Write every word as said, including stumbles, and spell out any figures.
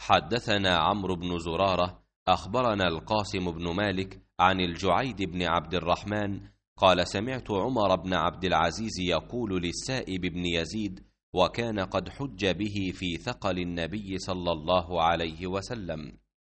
حدثنا عمرو بن زرارة أخبرنا القاسم بن مالك عن الجعيد بن عبد الرحمن قال سمعت عمر بن عبد العزيز يقول للسائب بن يزيد وكان قد حج به في ثقل النبي صلى الله عليه وسلم: